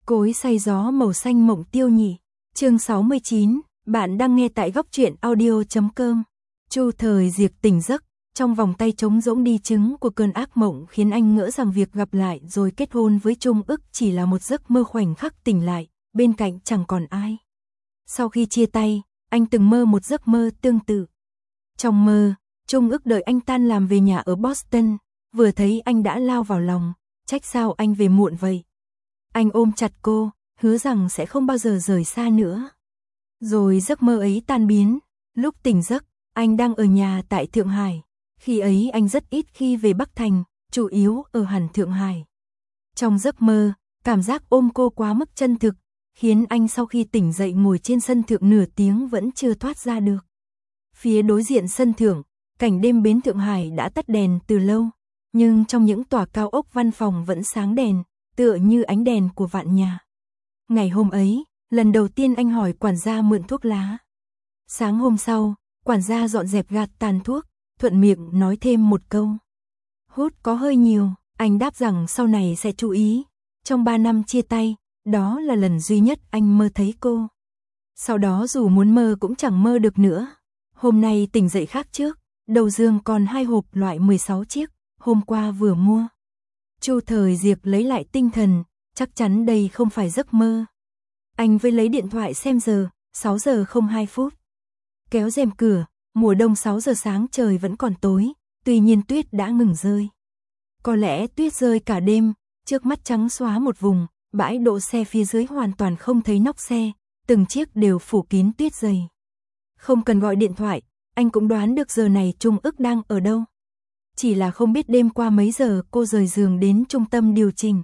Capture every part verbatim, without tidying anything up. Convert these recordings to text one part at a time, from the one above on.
Cối xay gió màu xanh mộng tiêu nhị. Chương sáu mươi chín, bạn đang nghe tại góc truyện audio chấm com. Chu Thời Diệp tỉnh giấc, trong vòng tay trống rỗng đi chứng của cơn ác mộng khiến anh ngỡ rằng việc gặp lại rồi kết hôn với Trung Ức chỉ là một giấc mơ. Khoảnh khắc tỉnh lại, bên cạnh chẳng còn ai. Sau khi chia tay, anh từng mơ một giấc mơ tương tự. Trong mơ, Trung Ức đợi anh tan làm về nhà ở Boston, vừa thấy anh đã lao vào lòng, trách sao anh về muộn vậy. Anh ôm chặt cô, hứa rằng sẽ không bao giờ rời xa nữa. Rồi giấc mơ ấy tan biến, lúc tỉnh giấc, anh đang ở nhà tại Thượng Hải. Khi ấy anh rất ít khi về Bắc Thành, chủ yếu ở hẳn Thượng Hải. Trong giấc mơ, cảm giác ôm cô quá mức chân thực, khiến anh sau khi tỉnh dậy ngồi trên sân thượng nửa tiếng vẫn chưa thoát ra được. Phía đối diện sân thượng, cảnh đêm bến Thượng Hải đã tắt đèn từ lâu, nhưng trong những tòa cao ốc văn phòng vẫn sáng đèn, tựa như ánh đèn của vạn nhà. Ngày hôm ấy, lần đầu tiên anh hỏi quản gia mượn thuốc lá. Sáng hôm sau, quản gia dọn dẹp gạt tàn thuốc, thuận miệng nói thêm một câu. Hút có hơi nhiều, anh đáp rằng sau này sẽ chú ý. Trong ba năm chia tay, đó là lần duy nhất anh mơ thấy cô. Sau đó dù muốn mơ cũng chẳng mơ được nữa. Hôm nay tỉnh dậy khác trước, đầu giường còn hai hộp loại mười sáu chiếc, hôm qua vừa mua. Chu Thời Diệp lấy lại tinh thần, chắc chắn đây không phải giấc mơ. Anh với lấy điện thoại xem giờ, sáu giờ không hai phút. Kéo rèm cửa, mùa đông sáu giờ sáng trời vẫn còn tối, tuy nhiên tuyết đã ngừng rơi. Có lẽ tuyết rơi cả đêm, trước mắt trắng xóa một vùng, bãi đỗ xe phía dưới hoàn toàn không thấy nóc xe, từng chiếc đều phủ kín tuyết dày. Không cần gọi điện thoại, anh cũng đoán được giờ này Trung Ức đang ở đâu. Chỉ là không biết đêm qua mấy giờ cô rời giường đến trung tâm điều chỉnh.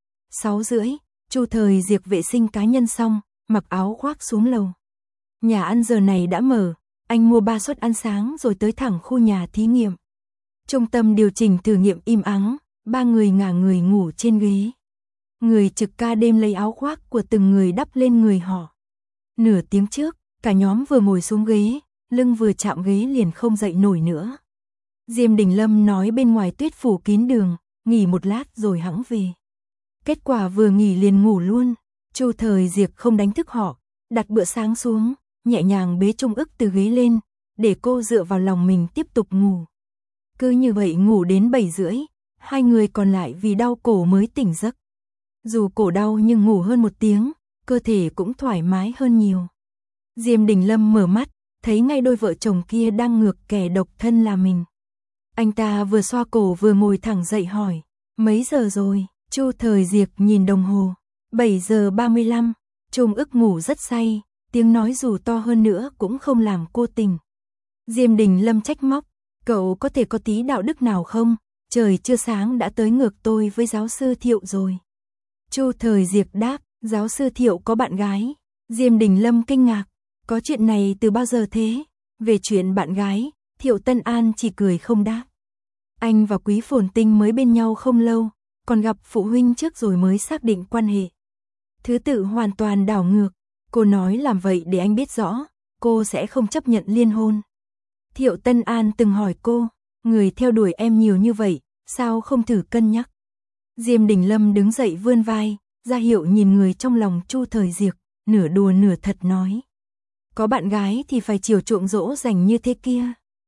Sáu rưỡi, Chu Thời Diệp vệ sinh cá nhân xong, mặc áo khoác xuống lầu. Nhà ăn giờ này đã mở, anh mua ba suất ăn sáng rồi tới thẳng khu nhà thí nghiệm. Trung tâm điều chỉnh thử nghiệm im ắng, ba người ngả người ngủ trên ghế. Người trực ca đêm lấy áo khoác của từng người đắp lên người họ. Nửa tiếng trước, cả nhóm vừa ngồi xuống ghế, lưng vừa chạm ghế liền không dậy nổi nữa. Diêm Đình Lâm nói bên ngoài tuyết phủ kín đường, nghỉ một lát rồi hẵng về. Kết quả vừa nghỉ liền ngủ luôn. Chu Thời Diệp không đánh thức họ, đặt bữa sáng xuống, nhẹ nhàng bế Trung Ức từ ghế lên, để cô dựa vào lòng mình tiếp tục ngủ. Cứ như vậy ngủ đến bảy rưỡi, hai người còn lại vì đau cổ mới tỉnh giấc. Dù cổ đau nhưng ngủ hơn một tiếng, cơ thể cũng thoải mái hơn nhiều. Diêm Đình Lâm mở mắt, thấy ngay đôi vợ chồng kia đang ngược kẻ độc thân là mình. Anh ta vừa xoa cổ vừa ngồi thẳng dậy hỏi, mấy giờ rồi? Chu Thời Diệp nhìn đồng hồ, bảy giờ ba mươi lăm, Trung Ức ngủ rất say, tiếng nói dù to hơn nữa cũng không làm cô tỉnh. Diêm Đình Lâm trách móc, cậu có thể có tí đạo đức nào không? Trời chưa sáng đã tới ngược tôi với giáo sư Thiệu rồi. Chu Thời Diệp đáp, giáo sư Thiệu có bạn gái. Diêm Đình Lâm kinh ngạc, có chuyện này từ bao giờ thế? Về chuyện bạn gái, Thiệu Tân An chỉ cười không đáp. Anh và Quý Phồn Tinh mới bên nhau không lâu, còn gặp phụ huynh trước rồi mới xác định quan hệ. Thứ tự hoàn toàn đảo ngược, cô nói làm vậy để anh biết rõ, cô sẽ không chấp nhận liên hôn. Thiệu Tân An từng hỏi cô, người theo đuổi em nhiều như vậy, sao không thử cân nhắc? Diêm Đình Lâm đứng dậy vươn vai, ra hiệu nhìn người trong lòng Chu Thời Diệp, nửa đùa nửa thật nói. Có bạn gái thì phải chiều chuộng dỗ dành như thế kia.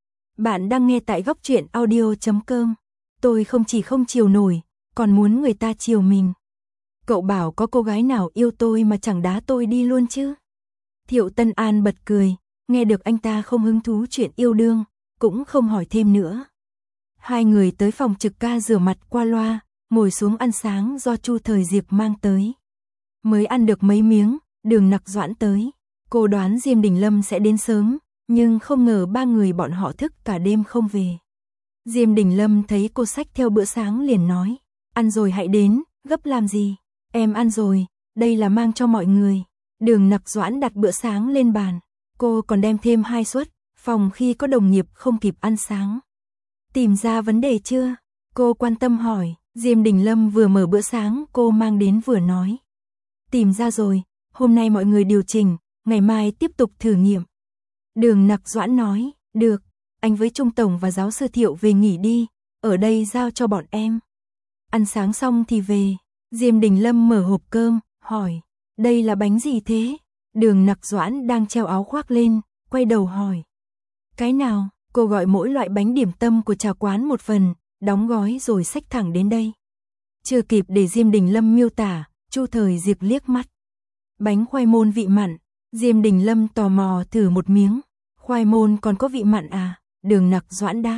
Bạn đang nghe tại góc truyện audio chấm com. Tôi không chỉ không chiều nổi, còn muốn người ta chiều mình. Cậu bảo có cô gái nào yêu tôi mà chẳng đá tôi đi luôn chứ? Thiệu Tân An bật cười, nghe được anh ta không hứng thú chuyện yêu đương, cũng không hỏi thêm nữa. Hai người tới phòng trực ca rửa mặt qua loa, ngồi xuống ăn sáng do Chu Thời Diệp mang tới. Mới ăn được mấy miếng, Đường Nặc Doãn tới. Cô đoán Diêm Đình Lâm sẽ đến sớm, nhưng không ngờ ba người bọn họ thức cả đêm không về. Diêm Đình Lâm thấy cô xách theo bữa sáng liền nói, ăn rồi hãy đến, gấp làm gì? Em ăn rồi, đây là mang cho mọi người. Đường Nặc Doãn đặt bữa sáng lên bàn, cô còn đem thêm hai suất, phòng khi có đồng nghiệp không kịp ăn sáng. Tìm ra vấn đề chưa? Cô quan tâm hỏi. Diêm Đình Lâm vừa mở bữa sáng cô mang đến vừa nói. Tìm ra rồi, hôm nay mọi người điều chỉnh, ngày mai tiếp tục thử nghiệm. Đường Nặc Doãn nói, được, anh với Trung Tổng và giáo sư Thiệu về nghỉ đi, ở đây giao cho bọn em. Ăn sáng xong thì về. Diêm Đình Lâm mở hộp cơm, hỏi, đây là bánh gì thế? Đường Nặc Doãn đang treo áo khoác lên, quay đầu hỏi. Cái nào? Cô gọi mỗi loại bánh điểm tâm của trà quán một phần, đóng gói rồi xách thẳng đến đây. Chưa kịp để Diêm Đình Lâm miêu tả, Chu Thời Diệp liếc mắt. Bánh khoai môn vị mặn. Diêm Đình Lâm tò mò thử một miếng. Khoai môn còn có vị mặn à? Đường Nặc Doãn đáp.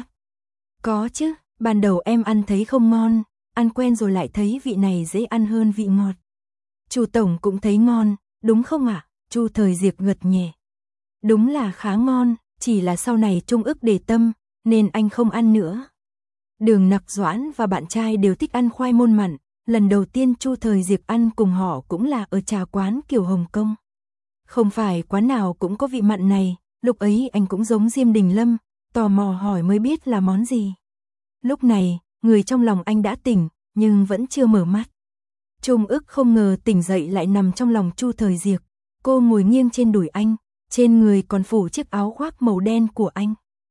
Có chứ, ban đầu em ăn thấy không ngon, ăn quen rồi lại thấy vị này dễ ăn hơn vị ngọt. Chu tổng cũng thấy ngon, đúng không ạ? À? Chu Thời Diệp gật nhẹ. Đúng là khá ngon, chỉ là sau này Trung ức để tâm, nên anh không ăn nữa. Đường Nặc Doãn và bạn trai đều thích ăn khoai môn mặn, lần đầu tiên Chu Thời Diệp ăn cùng họ cũng là ở trà quán kiểu Hồng Kông. Không phải quán nào cũng có vị mặn này, lúc ấy anh cũng giống Diêm Đình Lâm, tò mò hỏi mới biết là món gì. Lúc này, người trong lòng anh đã tỉnh, nhưng vẫn chưa mở mắt. Trung ức không ngờ tỉnh dậy lại nằm trong lòng Chu Thời Diệp, cô ngồi nghiêng trên đùi anh, trên người còn phủ chiếc áo khoác màu đen của anh.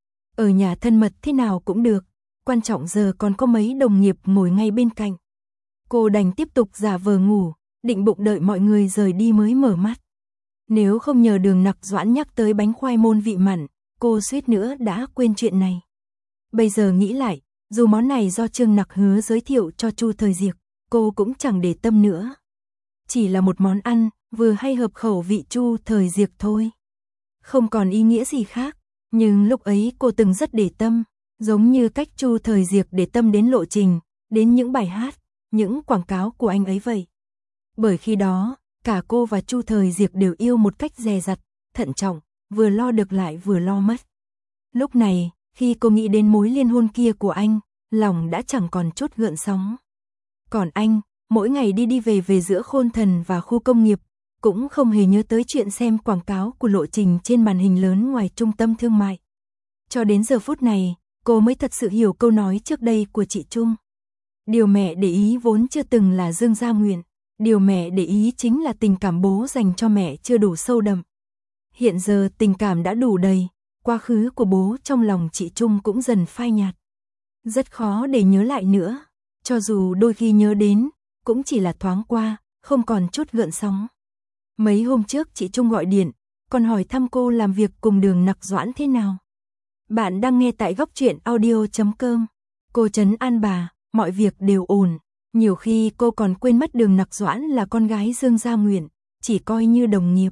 Ở nhà thân mật thế nào cũng được, quan trọng giờ còn có mấy đồng nghiệp ngồi ngay bên cạnh. Cô đành tiếp tục giả vờ ngủ, định bụng đợi mọi người rời đi mới mở mắt. Nếu không nhờ Đường Nặc Doãn nhắc tới bánh khoai môn vị mặn, cô suýt nữa đã quên chuyện này. Bây giờ nghĩ lại, dù món này do Trương Nặc hứa giới thiệu cho Chu Thời Diệp, cô cũng chẳng để tâm nữa. Chỉ là một món ăn, vừa hay hợp khẩu vị Chu Thời Diệp thôi. Không còn ý nghĩa gì khác, nhưng lúc ấy cô từng rất để tâm, giống như cách Chu Thời Diệp để tâm đến lộ trình, đến những bài hát, những quảng cáo của anh ấy vậy. Bởi khi đó, cả cô và Chu Thời Diệp đều yêu một cách dè dặt, thận trọng, vừa lo được lại vừa lo mất. Lúc này, khi cô nghĩ đến mối liên hôn kia của anh, lòng đã chẳng còn chút gợn sóng. Còn anh, mỗi ngày đi đi về về giữa Khôn Thần và khu công nghiệp, cũng không hề nhớ tới chuyện xem quảng cáo của lộ trình trên màn hình lớn ngoài trung tâm thương mại. Cho đến giờ phút này, cô mới thật sự hiểu câu nói trước đây của chị Trung. Điều mẹ để ý vốn chưa từng là Dương Gia Nguyện, điều mẹ để ý chính là tình cảm bố dành cho mẹ chưa đủ sâu đậm. Hiện giờ tình cảm đã đủ đầy, quá khứ của bố trong lòng chị Trung cũng dần phai nhạt. Rất khó để nhớ lại nữa, cho dù đôi khi nhớ đến, cũng chỉ là thoáng qua, không còn chút gợn sóng. Mấy hôm trước chị Trung gọi điện, còn hỏi thăm cô làm việc cùng Đường Nặc Doãn thế nào. Bạn đang nghe tại góc truyện audio chấm com. Cô trấn an bà, mọi việc đều ổn. Nhiều khi cô còn quên mất Đường Nặc Doãn là con gái Dương Gia Nguyện, chỉ coi như đồng nghiệp.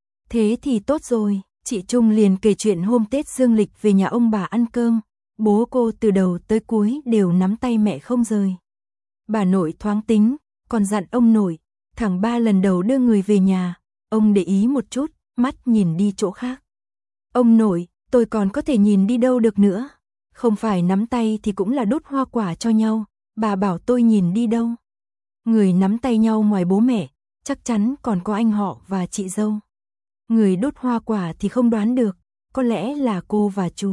Thế thì tốt rồi, chị Trung liền kể chuyện hôm Tết dương lịch về nhà ông bà ăn cơm. Bố cô từ đầu tới cuối đều nắm tay mẹ không rời. Bà nội thoáng tính, còn dặn ông nội, thẳng ba lần đầu đưa người về nhà, ông để ý một chút, mắt nhìn đi chỗ khác. Ông nội, tôi còn có thể nhìn đi đâu được nữa, không phải nắm tay thì cũng là đốt hoa quả cho nhau, bà bảo tôi nhìn đi đâu. Người nắm tay nhau ngoài bố mẹ, chắc chắn còn có anh họ và chị dâu. Người đốt hoa quả thì không đoán được, có lẽ là cô và chú.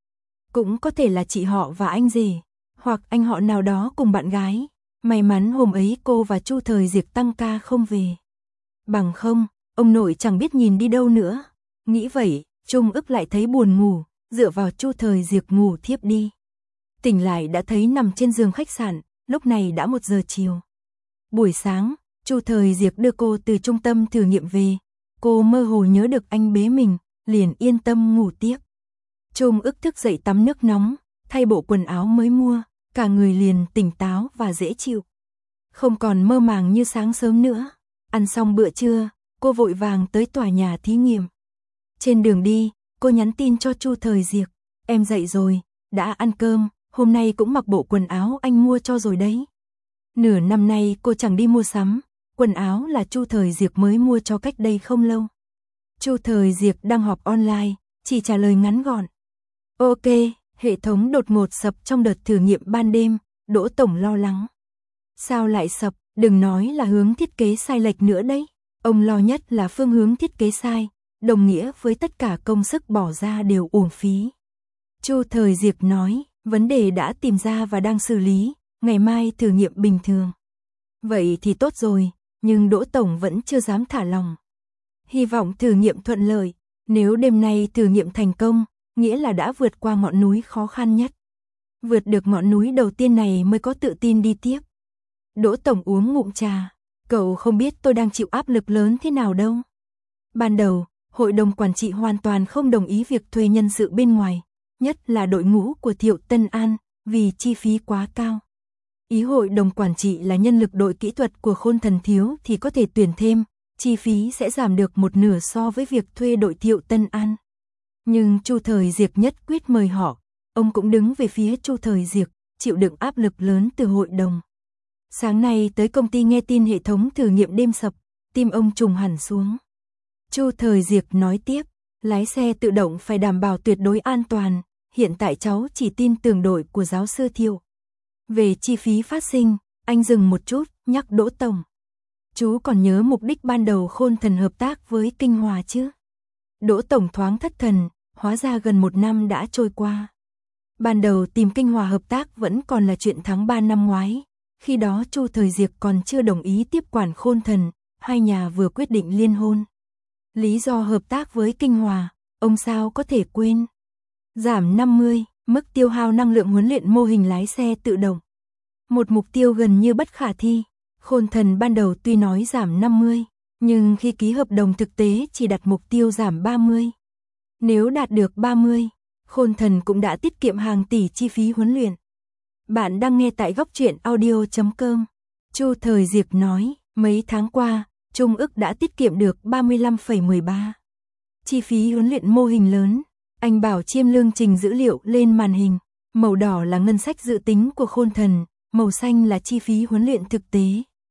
Cũng có thể là chị họ và anh rể, hoặc anh họ nào đó cùng bạn gái. May mắn hôm ấy cô và Chu Thời Diệp tăng ca không về. Bằng không, ông nội chẳng biết nhìn đi đâu nữa. Nghĩ vậy, Trung ức lại thấy buồn ngủ, dựa vào Chu Thời Diệp ngủ thiếp đi. Tỉnh lại đã thấy nằm trên giường khách sạn, lúc này đã một giờ chiều. Buổi sáng, Chu Thời Diệp đưa cô từ trung tâm thử nghiệm về. Cô mơ hồ nhớ được anh bế mình, liền yên tâm ngủ tiếp. Trung ức thức dậy tắm nước nóng, thay bộ quần áo mới mua, cả người liền tỉnh táo và dễ chịu. Không còn mơ màng như sáng sớm nữa. Ăn xong bữa trưa, cô vội vàng tới tòa nhà thí nghiệm. Trên đường đi, cô nhắn tin cho Chu Thời Diệp, em dậy rồi, đã ăn cơm, hôm nay cũng mặc bộ quần áo anh mua cho rồi đấy. Nửa năm nay cô chẳng đi mua sắm, quần áo là Chu Thời Diệp mới mua cho cách đây không lâu. Chu Thời Diệp đang họp online, chỉ trả lời ngắn gọn. Ok, hệ thống đột ngột sập trong đợt thử nghiệm ban đêm, Đỗ Tổng lo lắng. Sao lại sập, đừng nói là hướng thiết kế sai lệch nữa đấy. Ông lo nhất là phương hướng thiết kế sai, đồng nghĩa với tất cả công sức bỏ ra đều uổng phí. Chu Thời Diệp nói, vấn đề đã tìm ra và đang xử lý, ngày mai thử nghiệm bình thường. Vậy thì tốt rồi, nhưng Đỗ Tổng vẫn chưa dám thả lòng. Hy vọng thử nghiệm thuận lợi, nếu đêm nay thử nghiệm thành công, nghĩa là đã vượt qua ngọn núi khó khăn nhất. Vượt được ngọn núi đầu tiên này mới có tự tin đi tiếp. Đỗ Tổng uống ngụm trà, Cậu không biết tôi đang chịu áp lực lớn thế nào đâu. Ban đầu, hội đồng quản trị hoàn toàn không đồng ý việc thuê nhân sự bên ngoài, nhất là đội ngũ của Thiệu Tân An, vì chi phí quá cao. Ý hội đồng quản trị là nhân lực đội kỹ thuật của Khôn Thần thiếu thì có thể tuyển thêm, chi phí sẽ giảm được một nửa so với việc thuê đội Thiệu Tân An. Nhưng Chu Thời Diệc nhất quyết mời họ, ông cũng đứng về phía Chu Thời Diệc, chịu đựng áp lực lớn từ hội đồng. Sáng nay tới công ty nghe tin hệ thống thử nghiệm đêm sập, tim ông trùng hẳn xuống. Chu Thời Diệc nói tiếp, lái xe tự động phải đảm bảo tuyệt đối an toàn, hiện tại cháu chỉ tin tưởng đội của giáo sư Thiệu. Về chi phí phát sinh, anh dừng một chút, nhắc Đỗ Tổng. Chú còn nhớ mục đích ban đầu Khôn Thần hợp tác với Kinh Hòa chứ? Đỗ Tổng thoáng thất thần, hóa ra gần một năm đã trôi qua. Ban đầu tìm Kinh Hòa hợp tác vẫn còn là chuyện tháng ba năm ngoái. Khi đó Chu Thời Diệc còn chưa đồng ý tiếp quản Khôn Thần, hai nhà vừa quyết định liên hôn. Lý do hợp tác với Kinh Hòa, ông sao có thể quên. Giảm năm mươi, mức tiêu hao năng lượng huấn luyện mô hình lái xe tự động. Một mục tiêu gần như bất khả thi. Khôn Thần ban đầu tuy nói giảm năm mươi, nhưng khi ký hợp đồng thực tế chỉ đặt mục tiêu giảm ba mươi. Nếu đạt được ba mươi, Khôn Thần cũng đã tiết kiệm hàng tỷ chi phí huấn luyện. Bạn đang nghe tại góc truyện audio chấm com. Chu Thời Diệc nói, mấy tháng qua, Trung ức đã tiết kiệm được ba mươi lăm phẩy mười ba. Chi phí huấn luyện mô hình lớn, anh bảo Chiêm Lương trình dữ liệu lên màn hình. Màu đỏ là ngân sách dự tính của Khôn Thần, màu xanh là chi phí huấn luyện thực tế.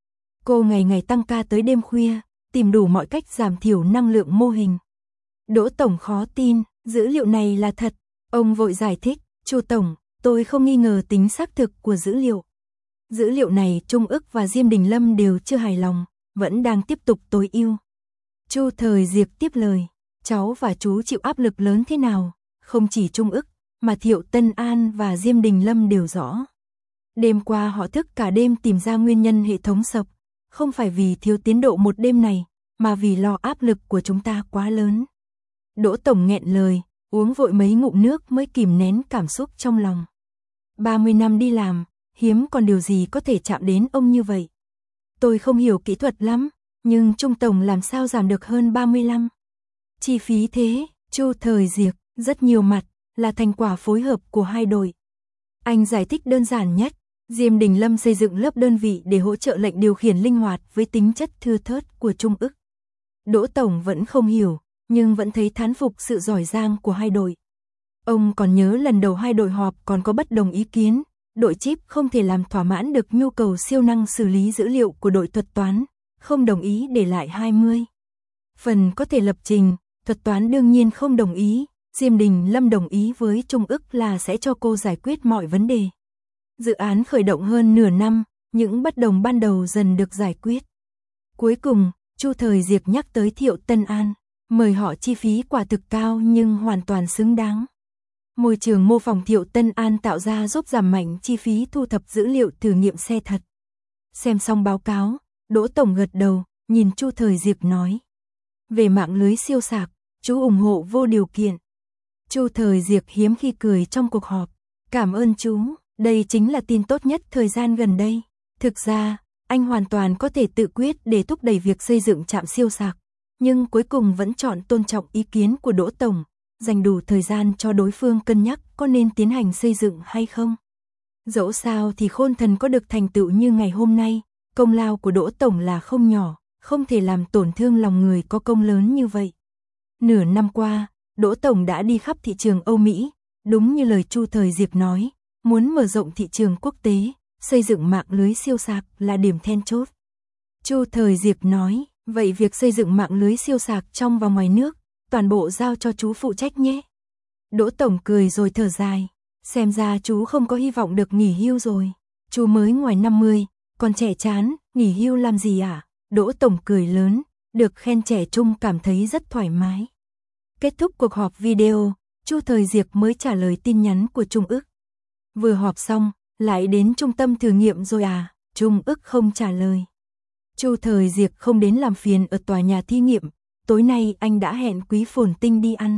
Cô ngày ngày tăng ca tới đêm khuya, tìm đủ mọi cách giảm thiểu năng lượng mô hình. Đỗ Tổng khó tin, dữ liệu này là thật. Ông vội giải thích, Chu Tổng, tôi không nghi ngờ tính xác thực của dữ liệu. Dữ liệu này Trung ức và Diêm Đình Lâm đều chưa hài lòng, vẫn đang tiếp tục tối ưu. Chu Thời Diệc tiếp lời, cháu và chú chịu áp lực lớn thế nào, không chỉ Trung ức, mà Thiệu Tân An và Diêm Đình Lâm đều rõ. Đêm qua họ thức cả đêm tìm ra nguyên nhân hệ thống sập, không phải vì thiếu tiến độ một đêm này, mà vì lo áp lực của chúng ta quá lớn. Đỗ Tổng nghẹn lời, uống vội mấy ngụm nước mới kìm nén cảm xúc trong lòng. ba mươi năm đi làm, hiếm còn điều gì có thể chạm đến ông như vậy. Tôi không hiểu kỹ thuật lắm, nhưng Trung Tổng làm sao giảm được hơn ba mươi lăm. Chi phí thế, Chu Thời Diệc, rất nhiều mặt, là thành quả phối hợp của hai đội. Anh giải thích đơn giản nhất, Diêm Đình Lâm xây dựng lớp đơn vị để hỗ trợ lệnh điều khiển linh hoạt với tính chất thưa thớt của Trung ức. Đỗ Tổng vẫn không hiểu, nhưng vẫn thấy thán phục sự giỏi giang của hai đội. Ông còn nhớ lần đầu hai đội họp còn có bất đồng ý kiến, đội chip không thể làm thỏa mãn được nhu cầu siêu năng xử lý dữ liệu của đội thuật toán, không đồng ý để lại hai mươi. Phần có thể lập trình, thuật toán đương nhiên không đồng ý, Diêm Đình Lâm đồng ý với Trung ức là sẽ cho cô giải quyết mọi vấn đề. Dự án khởi động hơn nửa năm, những bất đồng ban đầu dần được giải quyết. Cuối cùng, Chu Thời Diệc nhắc tới Thiệu Tân An, mời họ chi phí quả thực cao nhưng hoàn toàn xứng đáng. Môi trường mô phỏng Thiệu Tân An tạo ra giúp giảm mạnh chi phí thu thập dữ liệu thử nghiệm xe thật. Xem xong báo cáo, Đỗ Tổng gật đầu, nhìn Chu Thời Diệc nói. Về mạng lưới siêu sạc, chú ủng hộ vô điều kiện. Chu Thời Diệc hiếm khi cười trong cuộc họp. Cảm ơn chú, đây chính là tin tốt nhất thời gian gần đây. Thực ra, anh hoàn toàn có thể tự quyết để thúc đẩy việc xây dựng trạm siêu sạc, nhưng cuối cùng vẫn chọn tôn trọng ý kiến của Đỗ Tổng, dành đủ thời gian cho đối phương cân nhắc có nên tiến hành xây dựng hay không. Dẫu sao thì Khôn Thần có được thành tựu như ngày hôm nay, công lao của Đỗ Tổng là không nhỏ, không thể làm tổn thương lòng người có công lớn như vậy. Nửa năm qua, Đỗ Tổng đã đi khắp thị trường Âu Mỹ, đúng như lời Chu Thời Diệc nói, muốn mở rộng thị trường quốc tế, xây dựng mạng lưới siêu sạc là điểm then chốt. Chu Thời Diệc nói, vậy việc xây dựng mạng lưới siêu sạc trong và ngoài nước, toàn bộ giao cho chú phụ trách nhé. Đỗ Tổng cười rồi thở dài, xem ra chú không có hy vọng được nghỉ hưu rồi. Chú mới ngoài năm mươi, còn trẻ chán, nghỉ hưu làm gì à? Đỗ Tổng cười lớn, được khen trẻ trung cảm thấy rất thoải mái. Kết thúc cuộc họp video, Chu Thời Diệc mới trả lời tin nhắn của Trung ức. Vừa họp xong, lại đến trung tâm thử nghiệm rồi à? Trung ức không trả lời. Chu Thời Diệc không đến làm phiền ở tòa nhà thí nghiệm, tối nay anh đã hẹn Quý Phồn Tinh đi ăn.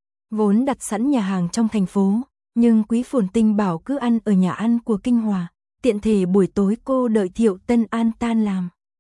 Vốn đặt sẵn nhà hàng trong thành phố, nhưng Quý Phồn Tinh bảo cứ ăn ở nhà ăn của Kinh Hòa, tiện thể buổi tối cô đợi Thiệu Tân An tan làm.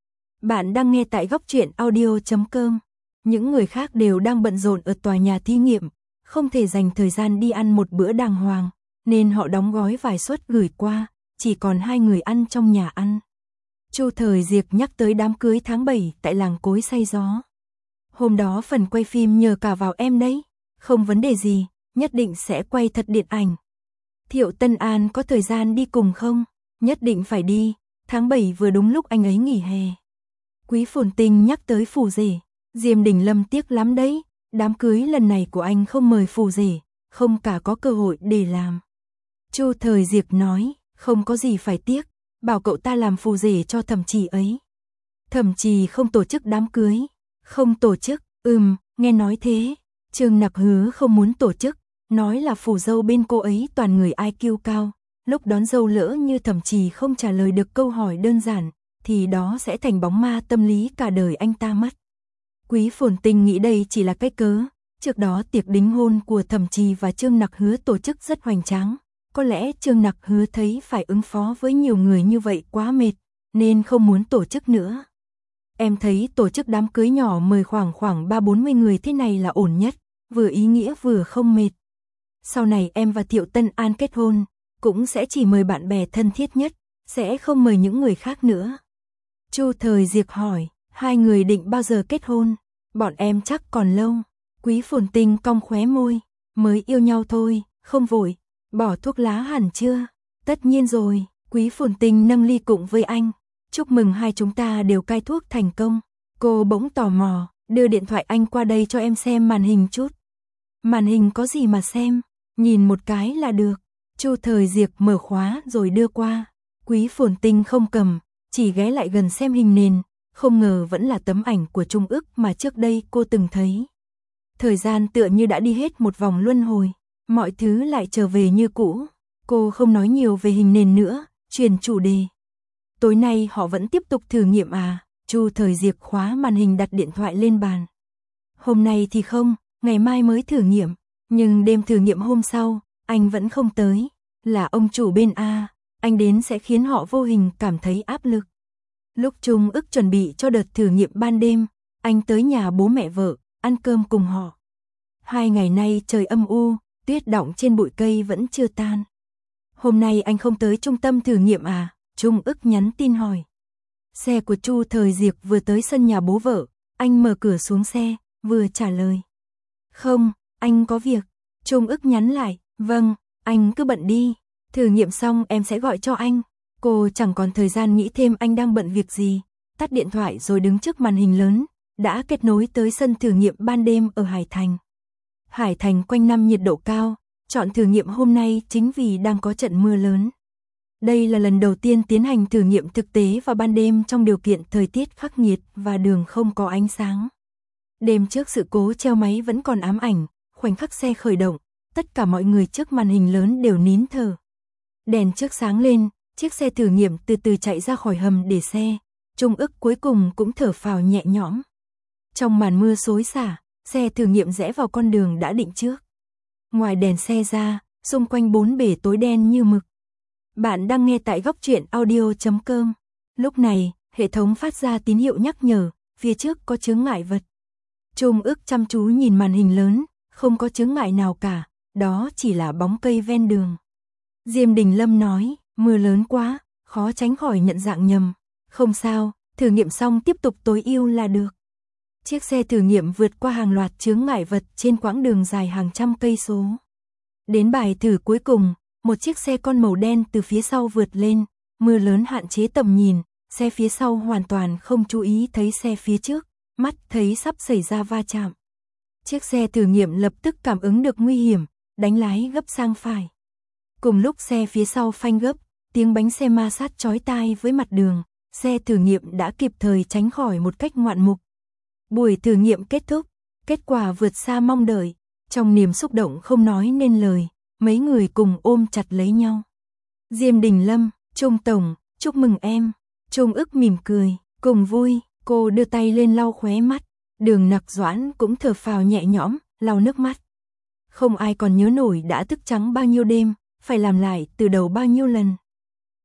Bạn đang nghe tại góc truyện audio chấm com. Những người khác đều đang bận rộn ở tòa nhà thí nghiệm, không thể dành thời gian đi ăn một bữa đàng hoàng, nên họ đóng gói vài suất gửi qua, chỉ còn hai người ăn trong nhà ăn. Chu Thời Diệp nhắc tới đám cưới tháng bảy tại làng Cối Xay Gió. Hôm đó phần quay phim nhờ cả vào em đấy, không vấn đề gì, nhất định sẽ quay thật điện ảnh. Thiệu Tân An có thời gian đi cùng không? Nhất định phải đi, tháng bảy vừa đúng lúc anh ấy nghỉ hè. Quý Phồn Tinh nhắc tới phù rể, Diêm Đình Lâm tiếc lắm đấy, đám cưới lần này của anh không mời phù rể, không cả có cơ hội để làm. Chu Thời Diệp nói, không có gì phải tiếc, bảo cậu ta làm phù rể cho Thẩm Trì ấy. Thẩm Trì không tổ chức đám cưới, không tổ chức, ừm, nghe nói thế. Trương Nặc hứa không muốn tổ chức, nói là phù dâu bên cô ấy toàn người i kiu cao, lúc đón dâu lỡ như Thẩm Trì không trả lời được câu hỏi đơn giản, thì đó sẽ thành bóng ma tâm lý cả đời anh ta mất. Quý Phồn Tinh nghĩ đây chỉ là cái cớ, trước đó tiệc đính hôn của Thẩm Trì và Trương Nặc hứa tổ chức rất hoành tráng, có lẽ Trương Nặc hứa thấy phải ứng phó với nhiều người như vậy quá mệt, nên không muốn tổ chức nữa. Em thấy tổ chức đám cưới nhỏ mời khoảng khoảng ba bốn mươi người thế này là ổn nhất, vừa ý nghĩa vừa không mệt. Sau này em và Thiệu Tân An kết hôn, cũng sẽ chỉ mời bạn bè thân thiết nhất, sẽ không mời những người khác nữa. Chu Thời Diệp hỏi, hai người định bao giờ kết hôn? Bọn em chắc còn lâu. Quý Phồn Tinh cong khóe môi, mới yêu nhau thôi, không vội. Bỏ thuốc lá hẳn chưa? Tất nhiên rồi. Quý Phồn Tinh nâng ly cụng với anh. Chúc mừng hai chúng ta đều cai thuốc thành công. Cô bỗng tò mò, đưa điện thoại anh qua đây cho em xem màn hình chút. Màn hình có gì mà xem? Nhìn một cái là được. Chu Thời Diệp mở khóa rồi đưa qua. Quý Phồn Tinh không cầm, chỉ ghé lại gần xem hình nền, không ngờ vẫn là tấm ảnh của Trung Ức mà trước đây cô từng thấy. Thời gian tựa như đã đi hết một vòng luân hồi, mọi thứ lại trở về như cũ. Cô không nói nhiều về hình nền nữa, chuyển chủ đề. Tối nay họ vẫn tiếp tục thử nghiệm à? Chu Thời Diệp khóa màn hình đặt điện thoại lên bàn. Hôm nay thì không, ngày mai mới thử nghiệm, nhưng đêm thử nghiệm hôm sau, anh vẫn không tới. Là ông chủ bên A, anh đến sẽ khiến họ vô hình cảm thấy áp lực. Lúc Trung Ức chuẩn bị cho đợt thử nghiệm ban đêm, anh tới nhà bố mẹ vợ, ăn cơm cùng họ. Hai ngày nay trời âm u, tuyết đọng trên bụi cây vẫn chưa tan. Hôm nay anh không tới trung tâm thử nghiệm à? Trung Ức nhắn tin hỏi. Xe của Chu Thời Diệp vừa tới sân nhà bố vợ, anh mở cửa xuống xe, vừa trả lời. Không, anh có việc. Trung Ức nhắn lại, vâng, anh cứ bận đi, thử nghiệm xong em sẽ gọi cho anh. Cô chẳng còn thời gian nghĩ thêm anh đang bận việc gì, tắt điện thoại rồi đứng trước màn hình lớn, đã kết nối tới sân thử nghiệm ban đêm ở Hải Thành. Hải Thành quanh năm nhiệt độ cao, chọn thử nghiệm hôm nay chính vì đang có trận mưa lớn. Đây là lần đầu tiên tiến hành thử nghiệm thực tế vào ban đêm trong điều kiện thời tiết khắc nghiệt và đường không có ánh sáng. Đêm trước sự cố treo máy vẫn còn ám ảnh, khoảnh khắc xe khởi động, tất cả mọi người trước màn hình lớn đều nín thở. Đèn trước sáng lên, chiếc xe thử nghiệm từ từ chạy ra khỏi hầm để xe, Trung Ức cuối cùng cũng thở phào nhẹ nhõm. Trong màn mưa xối xả, xe thử nghiệm rẽ vào con đường đã định trước. Ngoài đèn xe ra, xung quanh bốn bể tối đen như mực. Bạn đang nghe tại góc truyện audio chấm com. Lúc này, hệ thống phát ra tín hiệu nhắc nhở, phía trước có chướng ngại vật. Trung Ức chăm chú nhìn màn hình lớn, không có chướng ngại nào cả, đó chỉ là bóng cây ven đường. Diêm Đình Lâm nói, mưa lớn quá, khó tránh khỏi nhận dạng nhầm. Không sao, thử nghiệm xong tiếp tục tối ưu là được. Chiếc xe thử nghiệm vượt qua hàng loạt chướng ngại vật trên quãng đường dài hàng trăm cây số. Đến bài thử cuối cùng, một chiếc xe con màu đen từ phía sau vượt lên, mưa lớn hạn chế tầm nhìn, xe phía sau hoàn toàn không chú ý thấy xe phía trước, mắt thấy sắp xảy ra va chạm. Chiếc xe thử nghiệm lập tức cảm ứng được nguy hiểm, đánh lái gấp sang phải. Cùng lúc xe phía sau phanh gấp, tiếng bánh xe ma sát chói tai với mặt đường, xe thử nghiệm đã kịp thời tránh khỏi một cách ngoạn mục. Buổi thử nghiệm kết thúc, kết quả vượt xa mong đợi, trong niềm xúc động không nói nên lời, mấy người cùng ôm chặt lấy nhau. Diêm Đình Lâm, Trung Tổng, chúc mừng em. Trung Ức mỉm cười, cùng vui, cô đưa tay lên lau khóe mắt, Đường Nặc Doãn cũng thở phào nhẹ nhõm, lau nước mắt. Không ai còn nhớ nổi đã thức trắng bao nhiêu đêm, phải làm lại từ đầu bao nhiêu lần.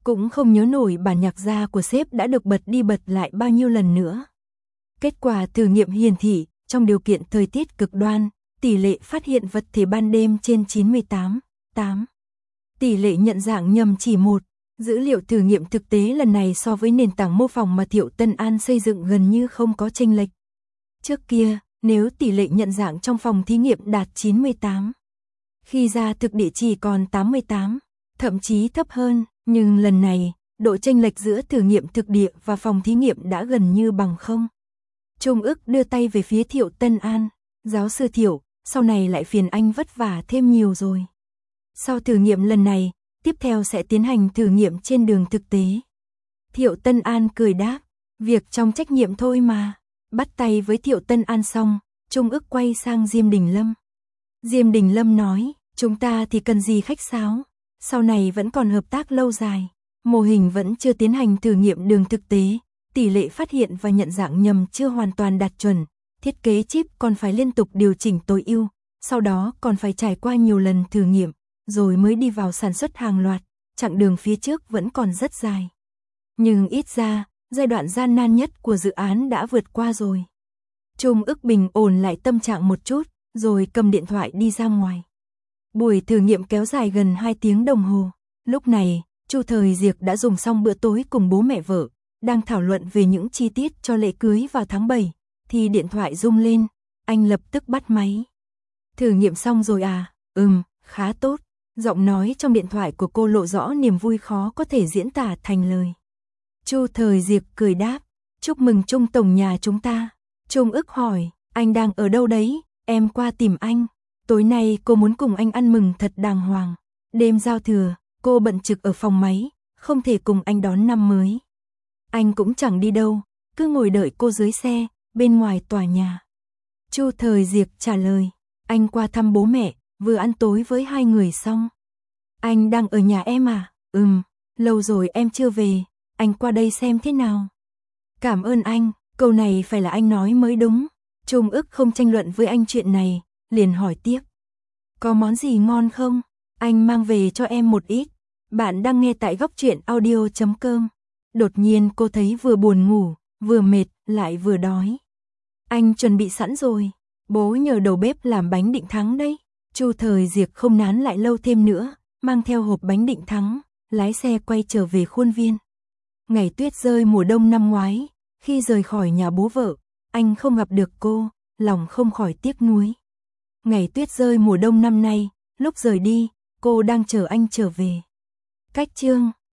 cũng không nhớ nổi bản nhạc gia của sếp đã được bật đi bật lại bao nhiêu lần nữa. Kết quả thử nghiệm hiển thị, trong điều kiện thời tiết cực đoan, tỷ lệ phát hiện vật thể ban đêm trên chín mươi tám phẩy tám. Tỷ lệ nhận dạng nhầm chỉ một. Dữ liệu thử nghiệm thực tế lần này so với nền tảng mô phỏng mà Thiệu Tân An xây dựng gần như không có chênh lệch. Trước kia, nếu tỷ lệ nhận dạng trong phòng thí nghiệm đạt chín mươi tám, khi ra thực địa chỉ còn tám mươi tám, thậm chí thấp hơn, nhưng lần này, độ chênh lệch giữa thử nghiệm thực địa và phòng thí nghiệm đã gần như bằng không. Trung ức đưa tay về phía Thiệu Tân An, giáo sư Thiệu, sau này lại phiền anh vất vả thêm nhiều rồi. Sau thử nghiệm lần này, tiếp theo sẽ tiến hành thử nghiệm trên đường thực tế. Thiệu Tân An cười đáp, việc trong trách nhiệm thôi mà. Bắt tay với Thiệu Tân An xong, Trung ức quay sang Diêm Đình Lâm. Diêm Đình Lâm nói, chúng ta thì cần gì khách sáo, sau này vẫn còn hợp tác lâu dài. Mô hình vẫn chưa tiến hành thử nghiệm đường thực tế, tỷ lệ phát hiện và nhận dạng nhầm chưa hoàn toàn đạt chuẩn, thiết kế chip còn phải liên tục điều chỉnh tối ưu, sau đó còn phải trải qua nhiều lần thử nghiệm, rồi mới đi vào sản xuất hàng loạt, chặng đường phía trước vẫn còn rất dài. Nhưng ít ra, giai đoạn gian nan nhất của dự án đã vượt qua rồi. Trung ức bình ổn lại tâm trạng một chút, rồi cầm điện thoại đi ra ngoài. Buổi thử nghiệm kéo dài gần hai tiếng đồng hồ. Lúc này, Chu Thời Diệc đã dùng xong bữa tối cùng bố mẹ vợ, đang thảo luận về những chi tiết cho lễ cưới vào tháng bảy, thì điện thoại rung lên, anh lập tức bắt máy. Thử nghiệm xong rồi à? Ừm, khá tốt. Giọng nói trong điện thoại của cô lộ rõ niềm vui khó có thể diễn tả thành lời. Chu Thời Diệc cười đáp, chúc mừng Trung tổng nhà chúng ta. Trung ức hỏi, anh đang ở đâu đấy? Em qua tìm anh. Tối nay cô muốn cùng anh ăn mừng thật đàng hoàng. Đêm giao thừa, cô bận trực ở phòng máy, không thể cùng anh đón năm mới. Anh cũng chẳng đi đâu, cứ ngồi đợi cô dưới xe, bên ngoài tòa nhà. Chu Thời Diệc trả lời, anh qua thăm bố mẹ, vừa ăn tối với hai người xong. Anh đang ở nhà em à? Ừm, lâu rồi em chưa về, anh qua đây xem thế nào. Cảm ơn anh, câu này phải là anh nói mới đúng. Trung ức không tranh luận với anh chuyện này, liền hỏi tiếp. Có món gì ngon không? Anh mang về cho em một ít. Bạn đang nghe tại góc truyện audio chấm com. Đột nhiên cô thấy vừa buồn ngủ, vừa mệt, lại vừa đói. Anh chuẩn bị sẵn rồi. Bố nhờ đầu bếp làm bánh định thắng đấy. Chu Thời Diệc không nán lại lâu thêm nữa, mang theo hộp bánh định thắng, lái xe quay trở về khuôn viên. Ngày tuyết rơi mùa đông năm ngoái, khi rời khỏi nhà bố vợ, anh không gặp được cô, lòng không khỏi tiếc nuối. Ngày tuyết rơi mùa đông năm nay, lúc rời đi, cô đang chờ anh trở về. Cách chương